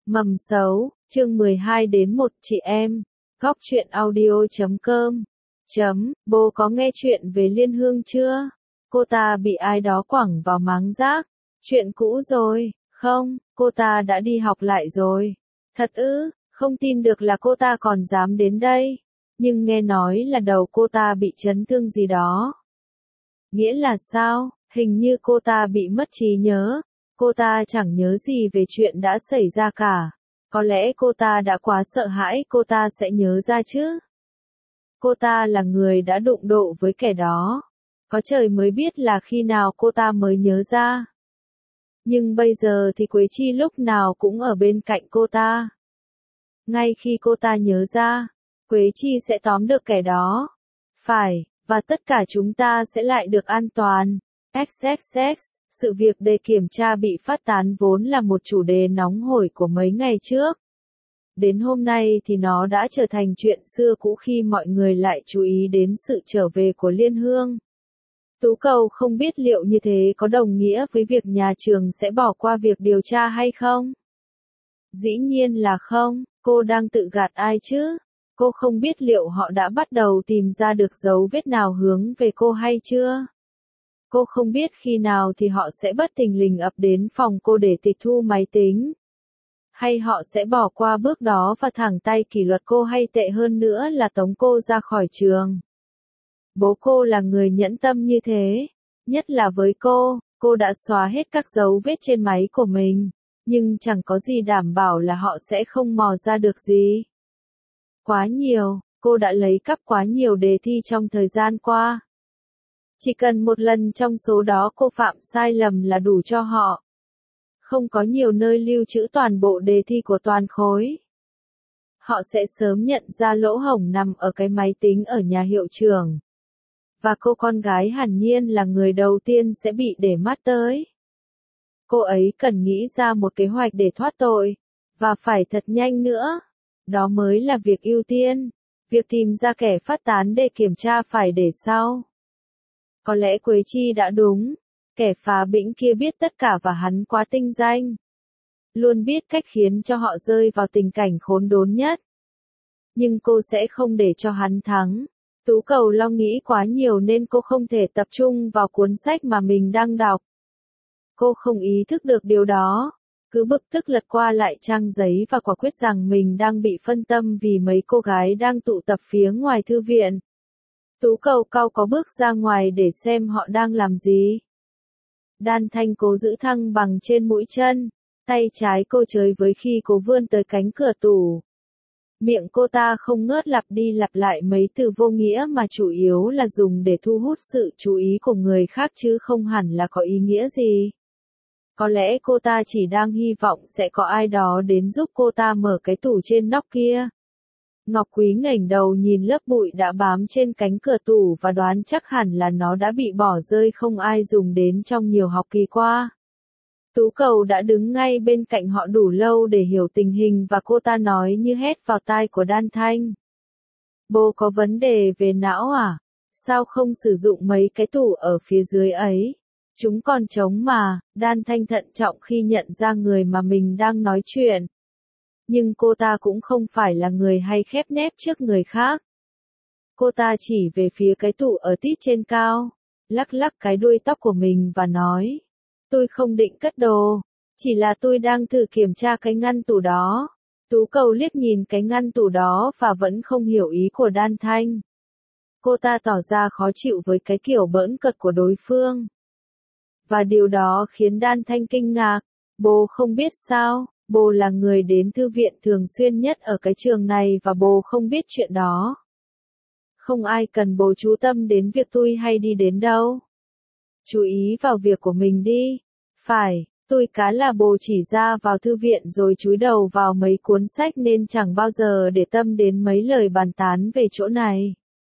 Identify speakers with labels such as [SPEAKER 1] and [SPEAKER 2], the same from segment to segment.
[SPEAKER 1] Mầm xấu, chương 12 đến 1 chị em. Góc truyện audio.com. Bố có nghe chuyện về Liên Hương chưa? Cô ta bị ai đó quẳng vào máng rác. Chuyện cũ rồi, không, cô ta đã đi học lại rồi. Thật ư, không tin được là cô ta còn dám đến đây. Nhưng nghe nói là đầu cô ta bị chấn thương gì đó. Nghĩa là sao? Hình như cô ta bị mất trí nhớ. Cô ta chẳng nhớ gì về chuyện đã xảy ra cả. Có lẽ cô ta đã quá sợ hãi cô ta sẽ nhớ ra chứ. Cô ta là người đã đụng độ với kẻ đó. Có trời mới biết là khi nào cô ta mới nhớ ra. Nhưng bây giờ thì Quế Chi lúc nào cũng ở bên cạnh cô ta. Ngay khi cô ta nhớ ra, Quế Chi sẽ tóm được kẻ đó. Phải, và tất cả chúng ta sẽ lại được an toàn. XXX, sự việc đề kiểm tra bị phát tán vốn là một chủ đề nóng hổi của mấy ngày trước. Đến hôm nay thì nó đã trở thành chuyện xưa cũ khi mọi người lại chú ý đến sự trở về của Liên Hương. Tú Cầu không biết liệu như thế có đồng nghĩa với việc nhà trường sẽ bỏ qua việc điều tra hay không? Dĩ nhiên là không, cô đang tự gạt ai chứ? Cô không biết liệu họ đã bắt đầu tìm ra được dấu vết nào hướng về cô hay chưa? Cô không biết khi nào thì họ sẽ bất thình lình ập đến phòng cô để tịch thu máy tính. Hay họ sẽ bỏ qua bước đó và thẳng tay kỷ luật cô, hay tệ hơn nữa là tống cô ra khỏi trường. Bố cô là người nhẫn tâm như thế. Nhất là với cô đã xóa hết các dấu vết trên máy của mình. Nhưng chẳng có gì đảm bảo là họ sẽ không mò ra được gì. Quá nhiều, cô đã lấy cắp quá nhiều đề thi trong thời gian qua. Chỉ cần một lần trong số đó cô phạm sai lầm là đủ cho họ. Không có nhiều nơi lưu trữ toàn bộ đề thi của toàn khối. Họ sẽ sớm nhận ra lỗ hổng nằm ở cái máy tính ở nhà hiệu trưởng. Và cô con gái hẳn nhiên là người đầu tiên sẽ bị để mắt tới. Cô ấy cần nghĩ ra một kế hoạch để thoát tội. Và phải thật nhanh nữa. Đó mới là việc ưu tiên. Việc tìm ra kẻ phát tán để kiểm tra phải để sau. Có lẽ Quế Chi đã đúng. Kẻ phá bĩnh kia biết tất cả và hắn quá tinh danh. Luôn biết cách khiến cho họ rơi vào tình cảnh khốn đốn nhất. Nhưng cô sẽ không để cho hắn thắng. Tú Cầu Long nghĩ quá nhiều nên cô không thể tập trung vào cuốn sách mà mình đang đọc. Cô không ý thức được điều đó. Cứ bực tức lật qua lại trang giấy và quả quyết rằng mình đang bị phân tâm vì mấy cô gái đang tụ tập phía ngoài thư viện. Tú Cầu cau có bước ra ngoài để xem họ đang làm gì. Đan Thanh cố giữ thăng bằng trên mũi chân. Tay trái cô chới với khi cô vươn tới cánh cửa tủ. Miệng cô ta không ngớt lặp đi lặp lại mấy từ vô nghĩa mà chủ yếu là dùng để thu hút sự chú ý của người khác chứ không hẳn là có ý nghĩa gì. Có lẽ cô ta chỉ đang hy vọng sẽ có ai đó đến giúp cô ta mở cái tủ trên nóc kia. Ngọc Quý ngẩng đầu nhìn lớp bụi đã bám trên cánh cửa tủ và đoán chắc hẳn là nó đã bị bỏ rơi không ai dùng đến trong nhiều học kỳ qua. Tú Cầu đã đứng ngay bên cạnh họ đủ lâu để hiểu tình hình và cô ta nói như hét vào tai của Đan Thanh. Bố có vấn đề về não à? Sao không sử dụng mấy cái tủ ở phía dưới ấy? Chúng còn trống mà. Đan Thanh thận trọng khi nhận ra người mà mình đang nói chuyện. Nhưng cô ta cũng không phải là người hay khép nép trước người khác. Cô ta chỉ về phía cái tủ ở tít trên cao, lắc lắc cái đuôi tóc của mình và nói. Tôi không định cất đồ, chỉ là tôi đang thử kiểm tra cái ngăn tủ đó. Tú Cầu liếc nhìn cái ngăn tủ đó và vẫn không hiểu ý của Đan Thanh. Cô ta tỏ ra khó chịu với cái kiểu bỡn cợt của đối phương. Và điều đó khiến Đan Thanh kinh ngạc. Bố không biết sao, bố là người đến thư viện thường xuyên nhất ở cái trường này và bố không biết chuyện đó. Không ai cần bố chú tâm đến việc tôi hay đi đến đâu. Chú ý vào việc của mình đi. Phải, tôi cá là bố chỉ ra vào thư viện rồi chúi đầu vào mấy cuốn sách nên chẳng bao giờ để tâm đến mấy lời bàn tán về chỗ này.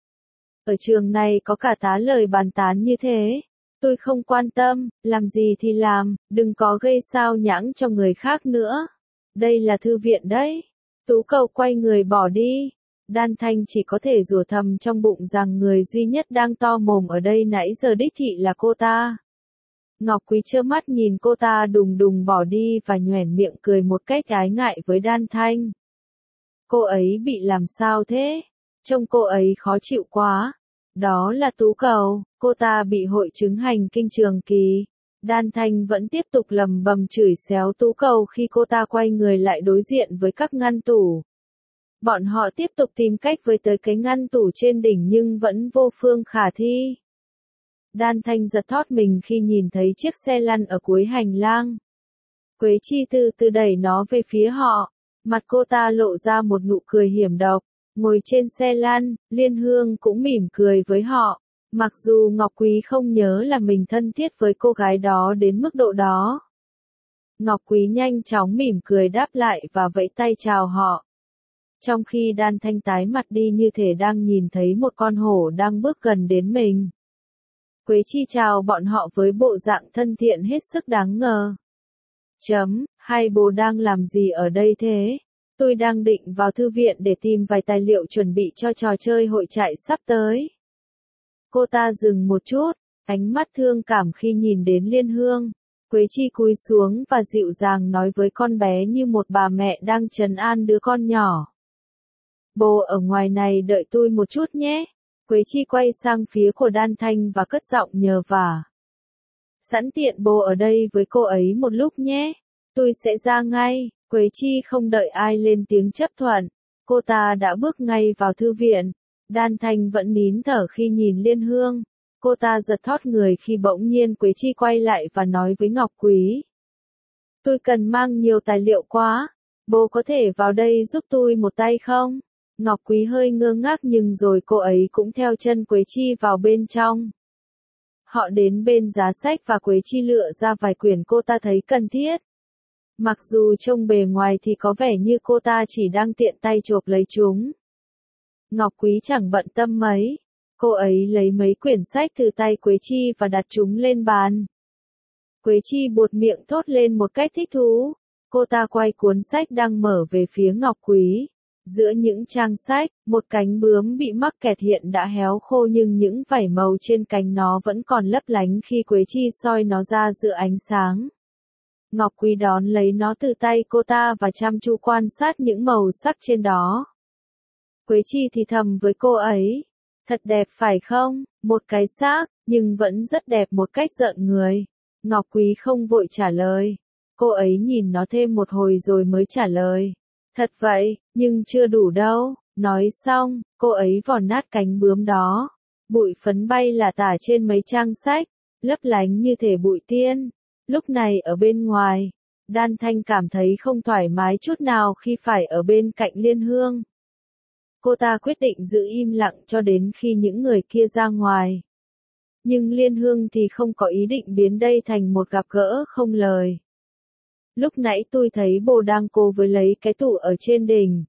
[SPEAKER 1] Ở trường này có cả tá lời bàn tán như thế. Tôi không quan tâm, làm gì thì làm, đừng có gây xao nhãng cho người khác nữa. Đây là thư viện đấy. Tú Cầu quay người bỏ đi. Đan Thanh chỉ có thể rủa thầm trong bụng rằng người duy nhất đang to mồm ở đây nãy giờ đích thị là cô ta. Ngọc Quý trơ mắt nhìn cô ta đùng đùng bỏ đi và nhoẻn miệng cười một cách ái ngại với Đan Thanh. Cô ấy bị làm sao thế? Trông cô ấy khó chịu quá. Đó là Tú Cầu, cô ta bị hội chứng hành kinh trường kỳ. Đan Thanh vẫn tiếp tục lầm bầm chửi xéo Tú Cầu khi cô ta quay người lại đối diện với các ngăn tủ. Bọn họ tiếp tục tìm cách với tới cái ngăn tủ trên đỉnh nhưng vẫn vô phương khả thi. Đan Thanh giật thót mình khi nhìn thấy chiếc xe lăn ở cuối hành lang. Quế Chi từ từ đẩy nó về phía họ. Mặt cô ta lộ ra một nụ cười hiểm độc. Ngồi trên xe lăn, Liên Hương cũng mỉm cười với họ. Mặc dù Ngọc Quý không nhớ là mình thân thiết với cô gái đó đến mức độ đó. Ngọc Quý nhanh chóng mỉm cười đáp lại và vẫy tay chào họ. Trong khi Đan Thanh tái mặt đi như thể đang nhìn thấy một con hổ đang bước gần đến mình. Quế Chi chào bọn họ với bộ dạng thân thiện hết sức đáng ngờ. Hai bố đang làm gì ở đây thế? Tôi đang định vào thư viện để tìm vài tài liệu chuẩn bị cho trò chơi hội trại sắp tới. Cô ta dừng một chút, ánh mắt thương cảm khi nhìn đến Liên Hương. Quế Chi cúi xuống và dịu dàng nói với con bé như một bà mẹ đang trấn an đứa con nhỏ. Bố ở ngoài này đợi tôi một chút nhé. Quế Chi quay sang phía của Đan Thanh và cất giọng nhờ vả. Sẵn tiện bố ở đây với cô ấy một lúc nhé. Tôi sẽ ra ngay. Quế Chi không đợi ai lên tiếng chấp thuận. Cô ta đã bước ngay vào thư viện. Đan Thanh vẫn nín thở khi nhìn Liên Hương. Cô ta giật thót người khi bỗng nhiên Quế Chi quay lại và nói với Ngọc Quý. Tôi cần mang nhiều tài liệu quá. Bố có thể vào đây giúp tôi một tay không? Ngọc Quý hơi ngơ ngác nhưng rồi cô ấy cũng theo chân Quế Chi vào bên trong. Họ đến bên giá sách và Quế Chi lựa ra vài quyển cô ta thấy cần thiết. Mặc dù trông bề ngoài thì có vẻ như cô ta chỉ đang tiện tay chộp lấy chúng. Ngọc Quý chẳng bận tâm mấy. Cô ấy lấy mấy quyển sách từ tay Quế Chi và đặt chúng lên bàn. Quế Chi buột miệng thốt lên một cách thích thú. Cô ta quay cuốn sách đang mở về phía Ngọc Quý. Giữa những trang sách, một cánh bướm bị mắc kẹt hiện đã héo khô nhưng những vảy màu trên cánh nó vẫn còn lấp lánh khi Quế Chi soi nó ra giữa ánh sáng. Ngọc Quý đón lấy nó từ tay cô ta và chăm chú quan sát những màu sắc trên đó. Quế Chi thì thầm với cô ấy. Thật đẹp phải không? Một cái xác, nhưng vẫn rất đẹp một cách rợn người. Ngọc Quý không vội trả lời. Cô ấy nhìn nó thêm một hồi rồi mới trả lời. Thật vậy, nhưng chưa đủ đâu. Nói xong, cô ấy vò nát cánh bướm đó. Bụi phấn bay lả tả trên mấy trang sách, lấp lánh như thể bụi tiên. Lúc này ở bên ngoài, Đan Thanh cảm thấy không thoải mái chút nào khi phải ở bên cạnh Liên Hương. Cô ta quyết định giữ im lặng cho đến khi những người kia ra ngoài. Nhưng Liên Hương thì không có ý định biến đây thành một gặp gỡ không lời. Lúc nãy tôi thấy bố đang cố với lấy cái tủ ở trên đỉnh.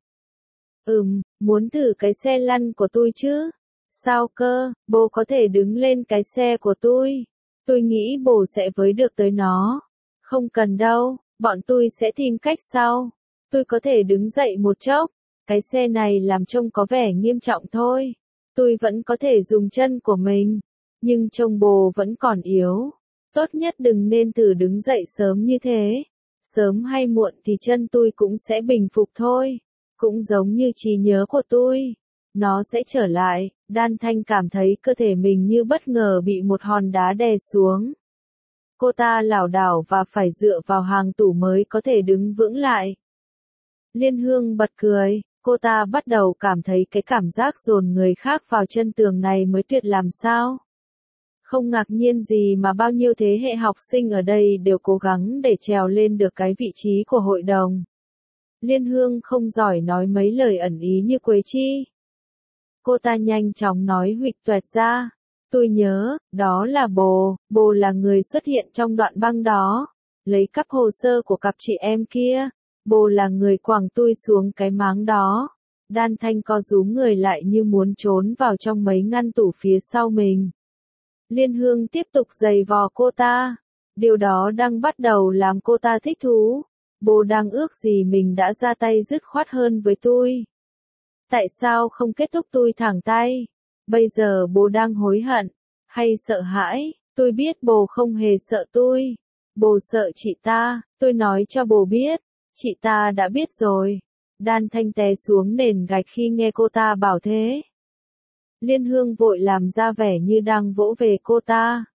[SPEAKER 1] Muốn thử cái xe lăn của tôi chứ? Sao cơ, bố có thể đứng lên cái xe của tôi? Tôi nghĩ bố sẽ với được tới nó. Không cần đâu, bọn tôi sẽ tìm cách sau. Tôi có thể đứng dậy một chốc. Cái xe này làm trông có vẻ nghiêm trọng thôi. Tôi vẫn có thể dùng chân của mình. Nhưng trông bố vẫn còn yếu. Tốt nhất đừng nên thử đứng dậy sớm như thế. Sớm hay muộn thì chân tôi cũng sẽ bình phục thôi. Cũng giống như trí nhớ của tôi. Nó sẽ trở lại. Đan Thanh cảm thấy cơ thể mình như bất ngờ bị một hòn đá đè xuống. Cô ta lảo đảo và phải dựa vào hàng tủ mới có thể đứng vững lại. Liên Hương bật cười. Cô ta bắt đầu cảm thấy cái cảm giác dồn người khác vào chân tường này mới tuyệt làm sao. Không ngạc nhiên gì mà bao nhiêu thế hệ học sinh ở đây đều cố gắng để trèo lên được cái vị trí của hội đồng. Liên Hương không giỏi nói mấy lời ẩn ý như Quế Chi. Cô ta nhanh chóng nói huỵch toẹt ra. Tôi nhớ, đó là bố là người xuất hiện trong đoạn băng đó. Lấy cắp hồ sơ của cặp chị em kia. Bố là người quẳng tôi xuống cái máng đó. Đan Thanh co rúm người lại như muốn trốn vào trong mấy ngăn tủ phía sau mình. Liên Hương tiếp tục giày vò cô ta. Điều đó đang bắt đầu làm cô ta thích thú. Bố đang ước gì mình đã ra tay dứt khoát hơn với tôi. Tại sao không kết thúc tôi thẳng tay? Bây giờ bố đang hối hận, hay sợ hãi? Tôi biết bồ không hề sợ tôi. Bồ sợ chị ta, tôi nói cho bồ biết. Chị ta đã biết rồi. Đan Thanh té xuống nền gạch khi nghe cô ta bảo thế. Liên Hương vội làm ra vẻ như đang vỗ về cô ta.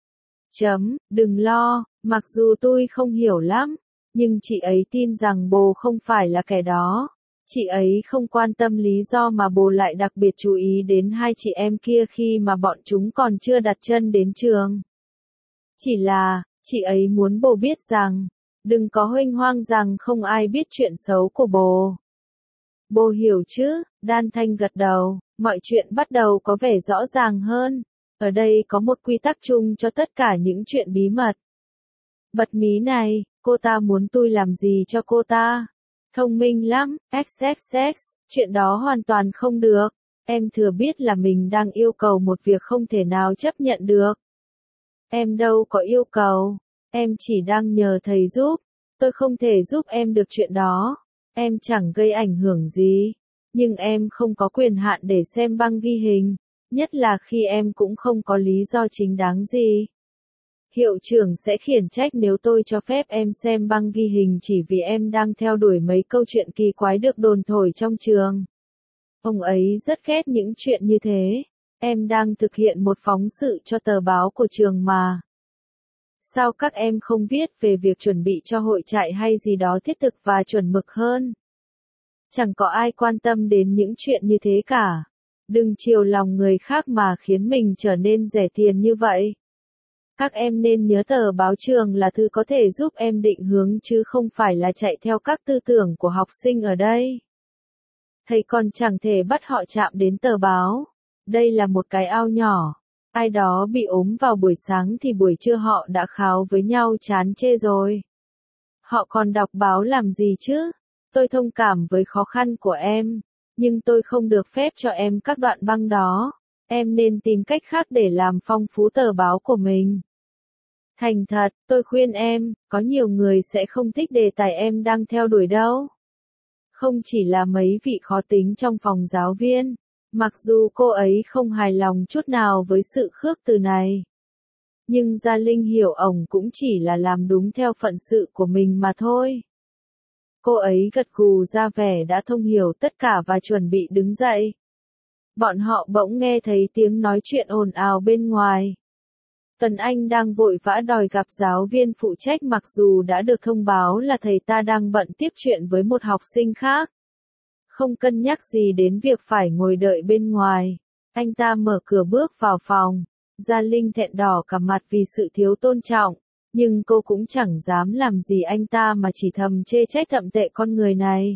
[SPEAKER 1] Đừng lo, mặc dù tôi không hiểu lắm, nhưng chị ấy tin rằng bồ không phải là kẻ đó. Chị ấy không quan tâm lý do mà bồ lại đặc biệt chú ý đến hai chị em kia khi mà bọn chúng còn chưa đặt chân đến trường. Chỉ là, chị ấy muốn bồ biết rằng, đừng có huênh hoang rằng không ai biết chuyện xấu của bồ. Bồ hiểu chứ? Đan Thanh gật đầu, mọi chuyện bắt đầu có vẻ rõ ràng hơn. Ở đây có một quy tắc chung cho tất cả những chuyện bí mật. Bật mí này, cô ta muốn tôi làm gì cho cô ta? Thông minh lắm, XXX, chuyện đó hoàn toàn không được. Em thừa biết là mình đang yêu cầu một việc không thể nào chấp nhận được. Em đâu có yêu cầu, em chỉ đang nhờ thầy giúp. Tôi không thể giúp em được chuyện đó. Em chẳng gây ảnh hưởng gì. Nhưng em không có quyền hạn để xem băng ghi hình. Nhất là khi em cũng không có lý do chính đáng gì. Hiệu trưởng sẽ khiển trách nếu tôi cho phép em xem băng ghi hình chỉ vì em đang theo đuổi mấy câu chuyện kỳ quái được đồn thổi trong trường. Ông ấy rất ghét những chuyện như thế. Em đang thực hiện một phóng sự cho tờ báo của trường mà. Sao các em không viết về việc chuẩn bị cho hội trại hay gì đó thiết thực và chuẩn mực hơn? Chẳng có ai quan tâm đến những chuyện như thế cả. Đừng chiều lòng người khác mà khiến mình trở nên rẻ tiền như vậy. Các em nên nhớ tờ báo trường là thứ có thể giúp em định hướng chứ không phải là chạy theo các tư tưởng của học sinh ở đây. Thầy còn chẳng thể bắt họ chạm đến tờ báo. Đây là một cái ao nhỏ. Ai đó bị ốm vào buổi sáng thì buổi trưa họ đã kháo với nhau chán chê rồi. Họ còn đọc báo làm gì chứ? Tôi thông cảm với khó khăn của em, nhưng tôi không được phép cho em các đoạn băng đó. Em nên tìm cách khác để làm phong phú tờ báo của mình. Thành thật, tôi khuyên em, có nhiều người sẽ không thích đề tài em đang theo đuổi đâu. Không chỉ là mấy vị khó tính trong phòng giáo viên, mặc dù cô ấy không hài lòng chút nào với sự khước từ này. Nhưng Gia Linh hiểu ổng cũng chỉ là làm đúng theo phận sự của mình mà thôi. Cô ấy gật gù ra vẻ đã thông hiểu tất cả và chuẩn bị đứng dậy. Bọn họ bỗng nghe thấy tiếng nói chuyện ồn ào bên ngoài. Tuấn Anh đang vội vã đòi gặp giáo viên phụ trách mặc dù đã được thông báo là thầy ta đang bận tiếp chuyện với một học sinh khác. Không cân nhắc gì đến việc phải ngồi đợi bên ngoài. Anh ta mở cửa bước vào phòng. Gia Linh thẹn đỏ cả mặt vì sự thiếu tôn trọng. Nhưng cô cũng chẳng dám làm gì anh ta mà chỉ thầm chê trách thậm tệ con người này.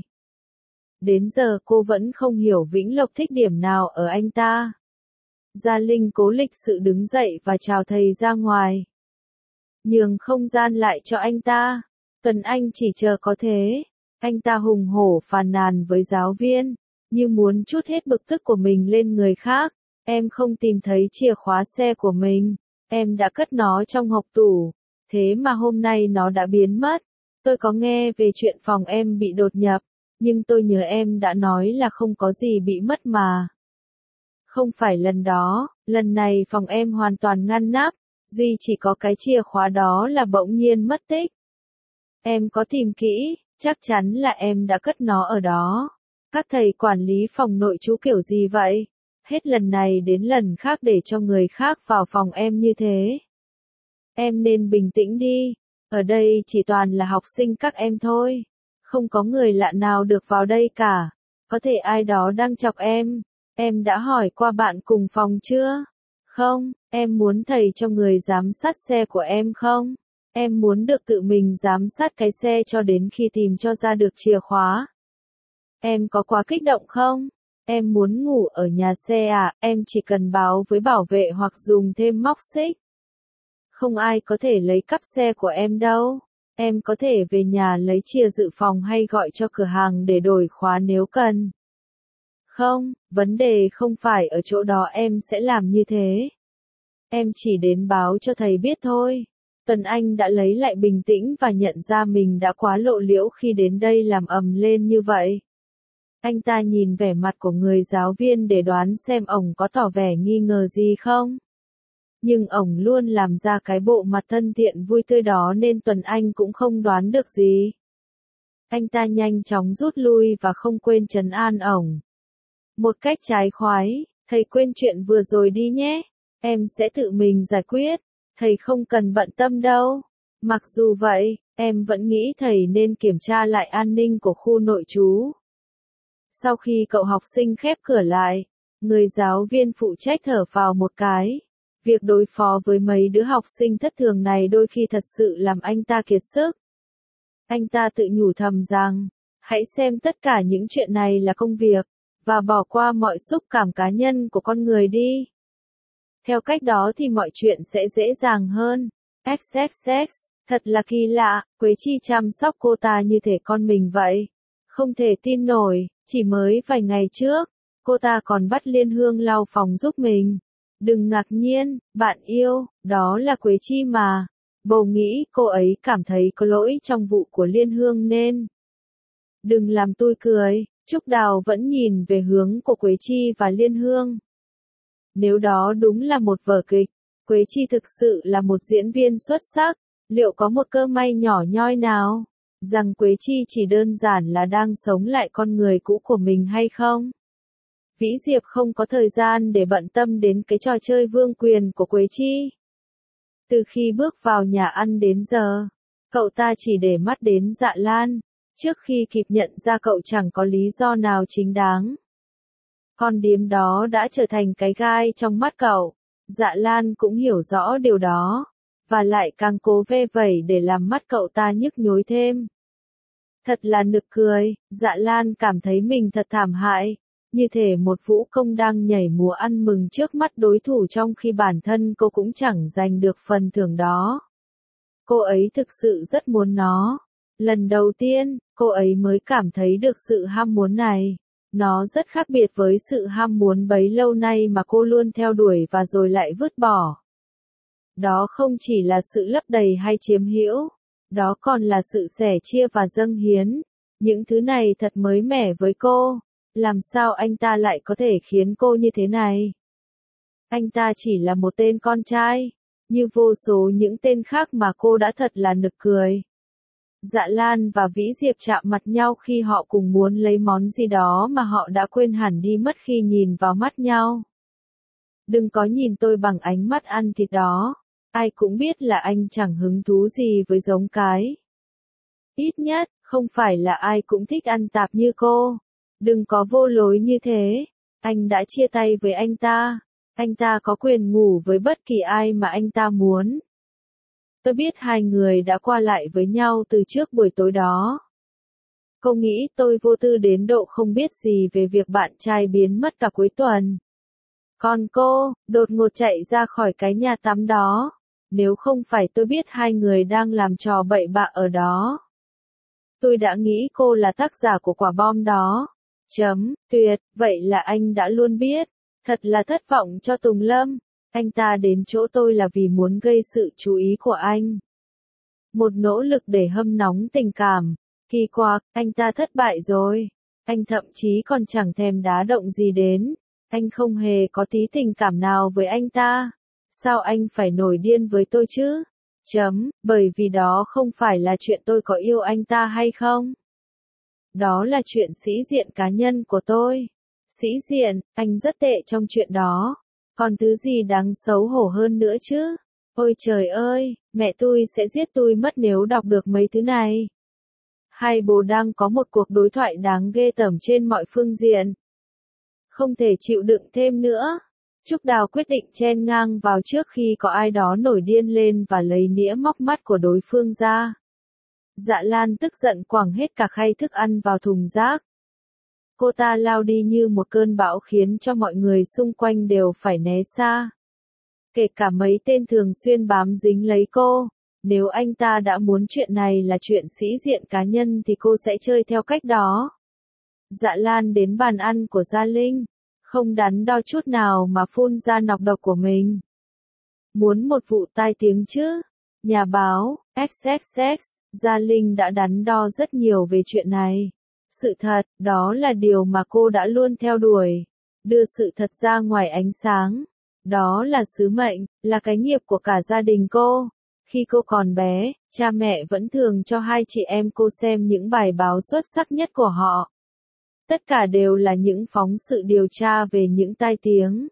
[SPEAKER 1] Đến giờ cô vẫn không hiểu Vĩnh Lộc thích điểm nào ở anh ta. Gia Linh cố lịch sự đứng dậy và chào thầy ra ngoài. Nhường không gian lại cho anh ta. Tuấn Anh chỉ chờ có thế. Anh ta hùng hổ phàn nàn với giáo viên, như muốn trút hết bực tức của mình lên người khác. Em không tìm thấy chìa khóa xe của mình. Em đã cất nó trong hộc tủ. Thế mà hôm nay nó đã biến mất. Tôi có nghe về chuyện phòng em bị đột nhập. Nhưng tôi nhớ em đã nói là không có gì bị mất mà. Không phải lần đó, lần này phòng em hoàn toàn ngăn nắp. Duy chỉ có cái chìa khóa đó là bỗng nhiên mất tích. Em có tìm kỹ, chắc chắn là em đã cất nó ở đó. Các thầy quản lý phòng nội trú kiểu gì vậy? Hết lần này đến lần khác để cho người khác vào phòng em như thế. Em nên bình tĩnh đi. Ở đây chỉ toàn là học sinh các em thôi. Không có người lạ nào được vào đây cả. Có thể ai đó đang chọc em. Em đã hỏi qua bạn cùng phòng chưa? Không, em muốn thầy cho người giám sát xe của em không? Em muốn được tự mình giám sát cái xe cho đến khi tìm cho ra được chìa khóa. Em có quá kích động không? Em muốn ngủ ở nhà xe à? Em chỉ cần báo với bảo vệ hoặc dùng thêm móc xích. Không ai có thể lấy cắp xe của em đâu. Em có thể về nhà lấy chìa dự phòng hay gọi cho cửa hàng để đổi khóa nếu cần. Không, vấn đề không phải ở chỗ đó em sẽ làm như thế. Em chỉ đến báo cho thầy biết thôi. Tuấn Anh đã lấy lại bình tĩnh và nhận ra mình đã quá lộ liễu khi đến đây làm ầm lên như vậy. Anh ta nhìn vẻ mặt của người giáo viên để đoán xem ổng có tỏ vẻ nghi ngờ gì không. Nhưng ổng luôn làm ra cái bộ mặt thân thiện vui tươi đó nên Tuấn Anh cũng không đoán được gì. Anh ta nhanh chóng rút lui và không quên trấn an ổng. Một cách trái khoái, thầy quên chuyện vừa rồi đi nhé, em sẽ tự mình giải quyết, thầy không cần bận tâm đâu. Mặc dù vậy, em vẫn nghĩ thầy nên kiểm tra lại an ninh của khu nội trú. Sau khi cậu học sinh khép cửa lại, người giáo viên phụ trách thở phào một cái. Việc đối phó với mấy đứa học sinh thất thường này đôi khi thật sự làm anh ta kiệt sức. Anh ta tự nhủ thầm rằng, hãy xem tất cả những chuyện này là công việc, và bỏ qua mọi xúc cảm cá nhân của con người đi. Theo cách đó thì mọi chuyện sẽ dễ dàng hơn. XXX, thật là kỳ lạ, Quế Chi chăm sóc cô ta như thể con mình vậy. Không thể tin nổi, chỉ mới vài ngày trước, cô ta còn bắt Liên Hương lau phòng giúp mình. Đừng ngạc nhiên, bạn yêu, đó là Quế Chi mà. Bầu nghĩ cô ấy cảm thấy có lỗi trong vụ của Liên Hương nên. Đừng làm tôi cười, Trúc Đào vẫn nhìn về hướng của Quế Chi và Liên Hương. Nếu đó đúng là một vở kịch, Quế Chi thực sự là một diễn viên xuất sắc, liệu có một cơ may nhỏ nhoi nào, rằng Quế Chi chỉ đơn giản là đang sống lại con người cũ của mình hay không? Vĩ Diệp không có thời gian để bận tâm đến cái trò chơi vương quyền của Quế Chi. Từ khi bước vào nhà ăn đến giờ, cậu ta chỉ để mắt đến Dạ Lan, trước khi kịp nhận ra cậu chẳng có lý do nào chính đáng. Con điếm đó đã trở thành cái gai trong mắt cậu. Dạ Lan cũng hiểu rõ điều đó, và lại càng cố ve vẩy để làm mắt cậu ta nhức nhối thêm. Thật là nực cười, Dạ Lan cảm thấy mình thật thảm hại, như thể một vũ công đang nhảy múa ăn mừng trước mắt đối thủ trong khi bản thân cô cũng chẳng giành được phần thưởng đó. Cô ấy thực sự rất muốn nó. Lần đầu tiên, cô ấy mới cảm thấy được sự ham muốn này. Nó rất khác biệt với sự ham muốn bấy lâu nay mà cô luôn theo đuổi và rồi lại vứt bỏ. Đó không chỉ là sự lấp đầy hay chiếm hữu, đó còn là sự sẻ chia và dâng hiến. Những thứ này thật mới mẻ với cô. Làm sao anh ta lại có thể khiến cô như thế này? Anh ta chỉ là một tên con trai, như vô số những tên khác mà cô đã thật là nực cười. Dạ Lan và Vĩ Diệp chạm mặt nhau khi họ cùng muốn lấy món gì đó mà họ đã quên hẳn đi mất khi nhìn vào mắt nhau. Đừng có nhìn tôi bằng ánh mắt ăn thịt đó. Ai cũng biết là anh chẳng hứng thú gì với giống cái. Ít nhất, không phải là ai cũng thích ăn tạp như cô. Đừng có vô lối như thế. Anh đã chia tay với anh ta. Anh ta có quyền ngủ với bất kỳ ai mà anh ta muốn. Tôi biết hai người đã qua lại với nhau từ trước buổi tối đó. Cô nghĩ tôi vô tư đến độ không biết gì về việc bạn trai biến mất cả cuối tuần. Còn cô, đột ngột chạy ra khỏi cái nhà tắm đó. Nếu không phải tôi biết hai người đang làm trò bậy bạ ở đó. Tôi đã nghĩ cô là tác giả của quả bom đó. Tuyệt, vậy là anh đã luôn biết. Thật là thất vọng cho Tùng Lâm. Anh ta đến chỗ tôi là vì muốn gây sự chú ý của anh. Một nỗ lực để hâm nóng tình cảm. Kỳ quặc, anh ta thất bại rồi. Anh thậm chí còn chẳng thèm đá động gì đến. Anh không hề có tí tình cảm nào với anh ta. Sao anh phải nổi điên với tôi chứ? Bởi vì đó không phải là chuyện tôi có yêu anh ta hay không. Đó là chuyện sĩ diện cá nhân của tôi. Sĩ diện, anh rất tệ trong chuyện đó. Còn thứ gì đáng xấu hổ hơn nữa chứ? Ôi trời ơi, mẹ tôi sẽ giết tôi mất nếu đọc được mấy thứ này. Hai bố đang có một cuộc đối thoại đáng ghê tởm trên mọi phương diện. Không thể chịu đựng thêm nữa. Trúc Đào quyết định chen ngang vào trước khi có ai đó nổi điên lên và lấy nĩa móc mắt của đối phương ra. Dạ Lan tức giận quẳng hết cả khay thức ăn vào thùng rác. Cô ta lao đi như một cơn bão khiến cho mọi người xung quanh đều phải né xa. Kể cả mấy tên thường xuyên bám dính lấy cô. Nếu anh ta đã muốn chuyện này là chuyện sĩ diện cá nhân thì cô sẽ chơi theo cách đó. Dạ Lan đến bàn ăn của Gia Linh. Không đắn đo chút nào mà phun ra nọc độc của mình. Muốn một vụ tai tiếng chứ? Nhà báo, XXX, Gia Linh đã đắn đo rất nhiều về chuyện này. Sự thật, đó là điều mà cô đã luôn theo đuổi. Đưa sự thật ra ngoài ánh sáng. Đó là sứ mệnh, là cái nghiệp của cả gia đình cô. Khi cô còn bé, cha mẹ vẫn thường cho hai chị em cô xem những bài báo xuất sắc nhất của họ. Tất cả đều là những phóng sự điều tra về những tai tiếng,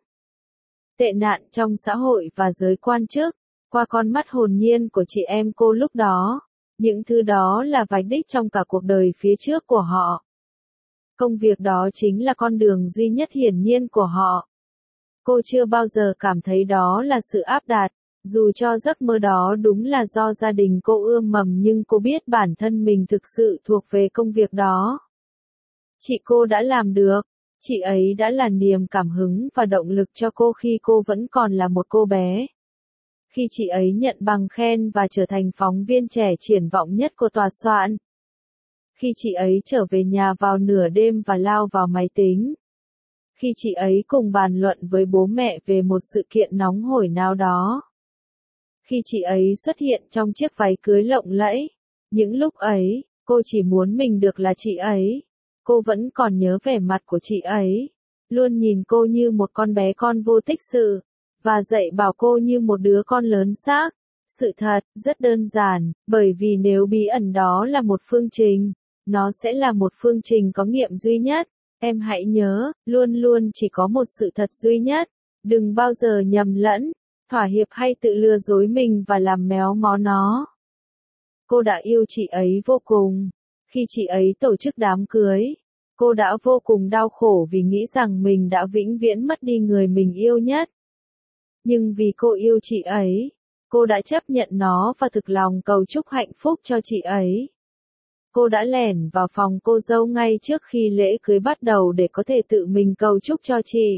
[SPEAKER 1] tệ nạn trong xã hội và giới quan chức, qua con mắt hồn nhiên của chị em cô lúc đó. Những thứ đó là vạch đích trong cả cuộc đời phía trước của họ. Công việc đó chính là con đường duy nhất hiển nhiên của họ. Cô chưa bao giờ cảm thấy đó là sự áp đặt, dù cho giấc mơ đó đúng là do gia đình cô ươm mầm, nhưng cô biết bản thân mình thực sự thuộc về công việc đó. Chị cô đã làm được, chị ấy đã là niềm cảm hứng và động lực cho cô khi cô vẫn còn là một cô bé. Khi chị ấy nhận bằng khen và trở thành phóng viên trẻ triển vọng nhất của tòa soạn. Khi chị ấy trở về nhà vào nửa đêm và lao vào máy tính. Khi chị ấy cùng bàn luận với bố mẹ về một sự kiện nóng hổi nào đó. Khi chị ấy xuất hiện trong chiếc váy cưới lộng lẫy. Những lúc ấy, cô chỉ muốn mình được là chị ấy. Cô vẫn còn nhớ vẻ mặt của chị ấy. Luôn nhìn cô như một con bé con vô tích sự. Và dạy bảo cô như một đứa con lớn xác. Sự thật, rất đơn giản, bởi vì nếu bí ẩn đó là một phương trình, nó sẽ là một phương trình có nghiệm duy nhất. Em hãy nhớ, luôn luôn chỉ có một sự thật duy nhất. Đừng bao giờ nhầm lẫn, thỏa hiệp hay tự lừa dối mình và làm méo mó nó. Cô đã yêu chị ấy vô cùng. Khi chị ấy tổ chức đám cưới, cô đã vô cùng đau khổ vì nghĩ rằng mình đã vĩnh viễn mất đi người mình yêu nhất. Nhưng vì cô yêu chị ấy, cô đã chấp nhận nó và thực lòng cầu chúc hạnh phúc cho chị ấy. Cô đã lẻn vào phòng cô dâu ngay trước khi lễ cưới bắt đầu để có thể tự mình cầu chúc cho chị.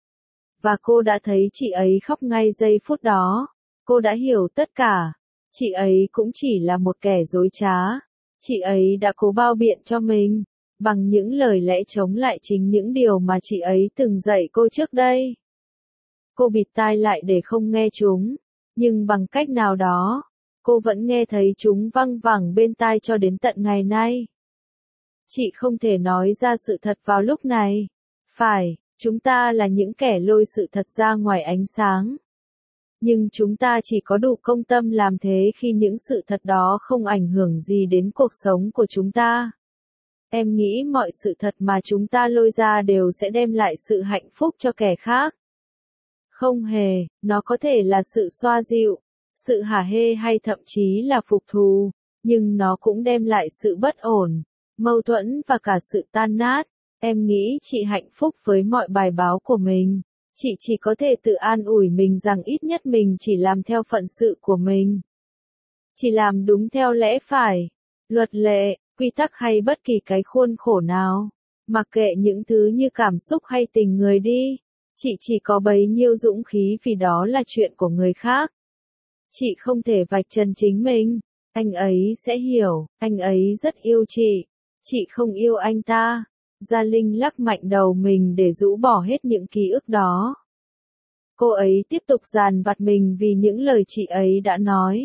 [SPEAKER 1] Và cô đã thấy chị ấy khóc ngay giây phút đó. Cô đã hiểu tất cả. Chị ấy cũng chỉ là một kẻ dối trá. Chị ấy đã cố bao biện cho mình, bằng những lời lẽ chống lại chính những điều mà chị ấy từng dạy cô trước đây. Cô bịt tai lại để không nghe chúng, nhưng bằng cách nào đó, cô vẫn nghe thấy chúng văng vẳng bên tai cho đến tận ngày nay. Chị không thể nói ra sự thật vào lúc này. Phải, chúng ta là những kẻ lôi sự thật ra ngoài ánh sáng. Nhưng chúng ta chỉ có đủ công tâm làm thế khi những sự thật đó không ảnh hưởng gì đến cuộc sống của chúng ta. Em nghĩ mọi sự thật mà chúng ta lôi ra đều sẽ đem lại sự hạnh phúc cho kẻ khác. Không hề, nó có thể là sự xoa dịu, sự hả hê hay thậm chí là phục thù, nhưng nó cũng đem lại sự bất ổn, mâu thuẫn và cả sự tan nát. Em nghĩ chị hạnh phúc với mọi bài báo của mình. Chị chỉ có thể tự an ủi mình rằng ít nhất mình chỉ làm theo phận sự của mình. Chỉ làm đúng theo lẽ phải, luật lệ, quy tắc hay bất kỳ cái khuôn khổ nào. Mặc kệ những thứ như cảm xúc hay tình người đi. Chị chỉ có bấy nhiêu dũng khí vì đó là chuyện của người khác. Chị không thể vạch trần chính mình. Anh ấy sẽ hiểu, anh ấy rất yêu chị. Chị không yêu anh ta. Gia Linh lắc mạnh đầu mình để rũ bỏ hết những ký ức đó. Cô ấy tiếp tục dằn vặt mình vì những lời chị ấy đã nói.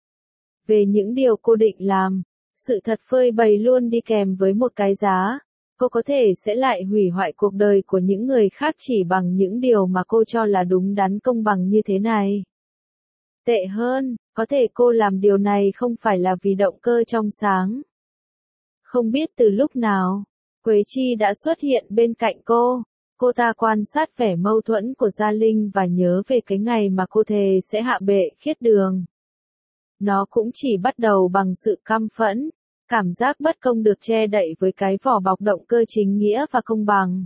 [SPEAKER 1] Về những điều cô định làm, sự thật phơi bày luôn đi kèm với một cái giá. Cô có thể sẽ lại hủy hoại cuộc đời của những người khác chỉ bằng những điều mà cô cho là đúng đắn công bằng như thế này. Tệ hơn, có thể cô làm điều này không phải là vì động cơ trong sáng. Không biết từ lúc nào, Quế Chi đã xuất hiện bên cạnh cô. Cô ta quan sát vẻ mâu thuẫn của Gia Linh và nhớ về cái ngày mà cô thề sẽ hạ bệ khiết đường. Nó cũng chỉ bắt đầu bằng sự căm phẫn. Cảm giác bất công được che đậy với cái vỏ bọc động cơ chính nghĩa và công bằng.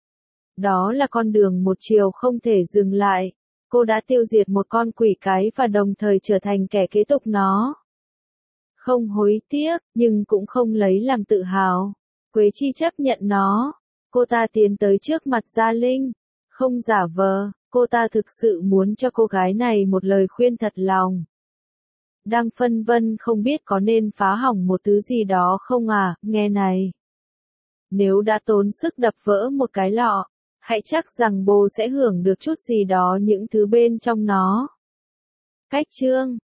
[SPEAKER 1] Đó là con đường một chiều không thể dừng lại. Cô đã tiêu diệt một con quỷ cái và đồng thời trở thành kẻ kế tục nó. Không hối tiếc, nhưng cũng không lấy làm tự hào. Quế Chi chấp nhận nó. Cô ta tiến tới trước mặt Gia Linh. Không giả vờ, cô ta thực sự muốn cho cô gái này một lời khuyên thật lòng. Đang phân vân không biết có nên phá hỏng một thứ gì đó không à, nghe này. Nếu đã tốn sức đập vỡ một cái lọ, hãy chắc rằng bố sẽ hưởng được chút gì đó những thứ bên trong nó. Cách chương